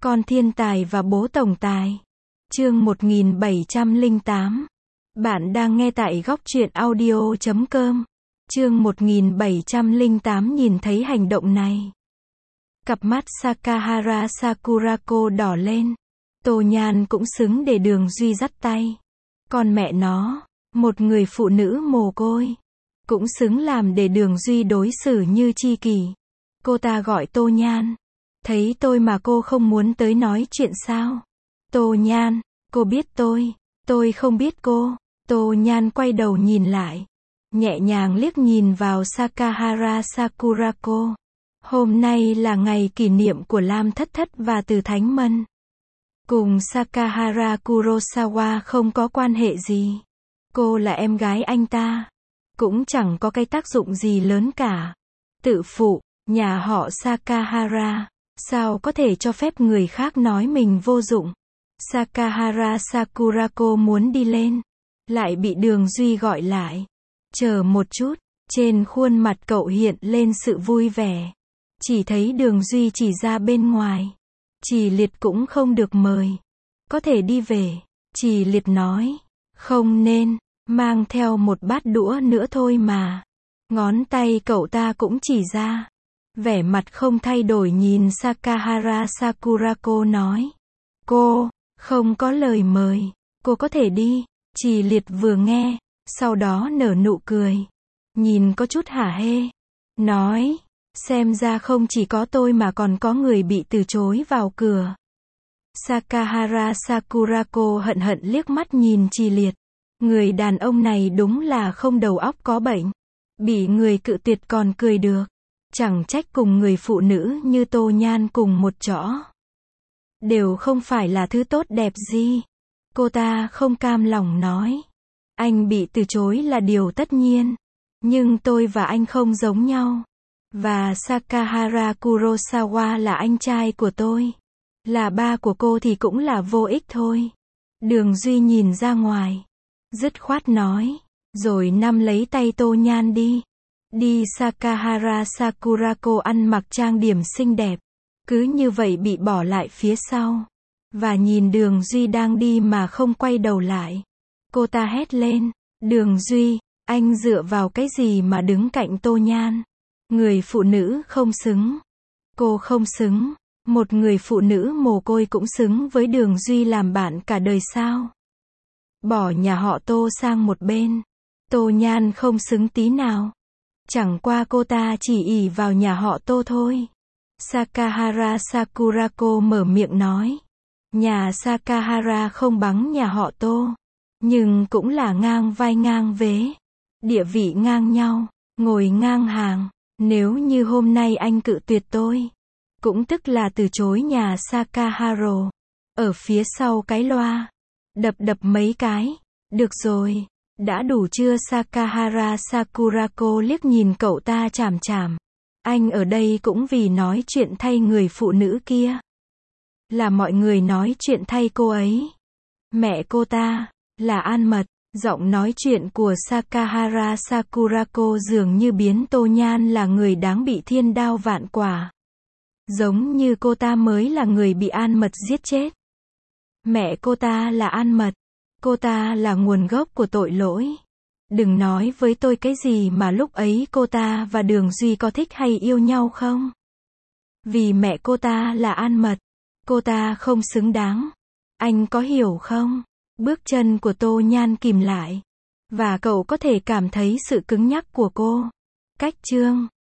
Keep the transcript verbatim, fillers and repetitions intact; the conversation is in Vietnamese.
Con thiên tài và bố tổng tài. Chương một nghìn bảy trăm lẻ tám. Bạn đang nghe tại góc truyện audio chấm com. Chương một nghìn bảy trăm lẻ tám nhìn thấy hành động này. Cặp mắt Sakahara Sakurako đỏ lên. Tô Nhan cũng xứng để Đường Duy dắt tay. Còn mẹ nó, một người phụ nữ mồ côi, cũng xứng làm để Đường Duy đối xử như tri kỷ. Cô ta gọi Tô Nhan. Thấy tôi mà cô không muốn tới nói chuyện sao? Tô Nhan, cô biết tôi, tôi không biết cô. Tô Nhan quay đầu nhìn lại, nhẹ nhàng liếc nhìn vào Sakahara Sakurako. Hôm nay là ngày kỷ niệm của Lam Thất Thất và Từ Thánh Mân. Cùng Sakahara Kurosawa không có quan hệ gì. Cô là em gái anh ta, cũng chẳng có cái tác dụng gì lớn cả. Tự phụ, nhà họ Sakahara, sao có thể cho phép người khác nói mình vô dụng. Sakahara Sakurako muốn đi lên, lại bị Đường Duy gọi lại. Chờ một chút, trên khuôn mặt cậu hiện lên sự vui vẻ. Chỉ thấy Đường Duy chỉ ra bên ngoài. Chỉ Liệt cũng không được mời. Có thể đi về. Chỉ Liệt nói, không nên, mang theo một bát đũa nữa thôi mà. Ngón tay cậu ta cũng chỉ ra. Vẻ mặt không thay đổi nhìn Sakahara Sakurako nói. Cô, không có lời mời, cô có thể đi. Chỉ Liệt vừa nghe, sau đó nở nụ cười. Nhìn có chút hả hê. Nói, xem ra không chỉ có tôi mà còn có người bị từ chối vào cửa. Sakahara Sakurako hận hận liếc mắt nhìn Chỉ Liệt. Người đàn ông này đúng là không đầu óc có bệnh. Bị người cự tuyệt còn cười được. Chẳng trách cùng người phụ nữ như Tô Nhan cùng một chỗ. Đều không phải là thứ tốt đẹp gì. Cô ta không cam lòng nói. Anh bị từ chối là điều tất nhiên. Nhưng tôi và anh không giống nhau. Và Sakahara Kurosawa là anh trai của tôi. Là ba của cô thì cũng là vô ích thôi. Đường Duy nhìn ra ngoài. Dứt khoát nói. Rồi nắm lấy tay Tô Nhan đi. Đi. Sakahara Sakurako ăn mặc trang điểm xinh đẹp. Cứ như vậy bị bỏ lại phía sau. Và nhìn Đường Duy đang đi mà không quay đầu lại. Cô ta hét lên. Đường Duy, anh dựa vào cái gì mà đứng cạnh Tô Nhan? Người phụ nữ không xứng. Cô không xứng. Một người phụ nữ mồ côi cũng xứng với Đường Duy làm bạn cả đời sao? Bỏ nhà họ Tô sang một bên. Tô Nhan không xứng tí nào. Chẳng qua cô ta chỉ ỷ vào nhà họ Tô thôi. Sakahara Sakurako mở miệng nói. Nhà Sakahara không bằng nhà họ Tô. Nhưng cũng là ngang vai ngang vế. Địa vị ngang nhau. Ngồi ngang hàng. Nếu như hôm nay anh cự tuyệt tôi. Cũng tức là từ chối nhà Sakahara. Ở phía sau cái loa. Đập đập mấy cái. Được rồi. Đã đủ chưa? Sakahara Sakurako liếc nhìn cậu ta chằm chằm. Anh ở đây cũng vì nói chuyện thay người phụ nữ kia. Là mọi người nói chuyện thay cô ấy. Mẹ cô ta, là An Mật. Giọng nói chuyện của Sakahara Sakurako dường như biến Tô Nhan là người đáng bị thiên đao vạn quả. Giống như cô ta mới là người bị An Mật giết chết. Mẹ cô ta là An Mật. Cô ta là nguồn gốc của tội lỗi. Đừng nói với tôi cái gì mà lúc ấy cô ta và Đường Duy có thích hay yêu nhau không? Vì mẹ cô ta là An Mật. Cô ta không xứng đáng. Anh có hiểu không? Bước chân của Tô Nhan kìm lại. Và cậu có thể cảm thấy sự cứng nhắc của cô. Cách chương